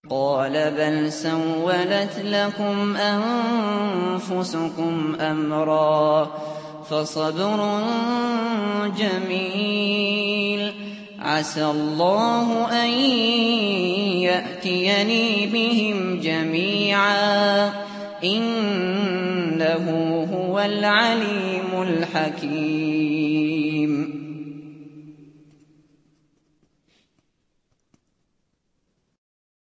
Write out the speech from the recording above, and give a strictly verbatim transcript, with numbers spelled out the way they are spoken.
قَالَ بَلْ سَوَّلَتْ لَكُمْ أَنفُسُكُمْ أَمْرًا ۖ فَصَبْرٌ جَمِيلٌ ۖ عَسَى اللَّهُ أَن يَأْتِيَنِي بِهِمْ جَمِيعًا ۚ إِنَّهُ هُوَ الْعَلِيمُ الْحَكِيمُ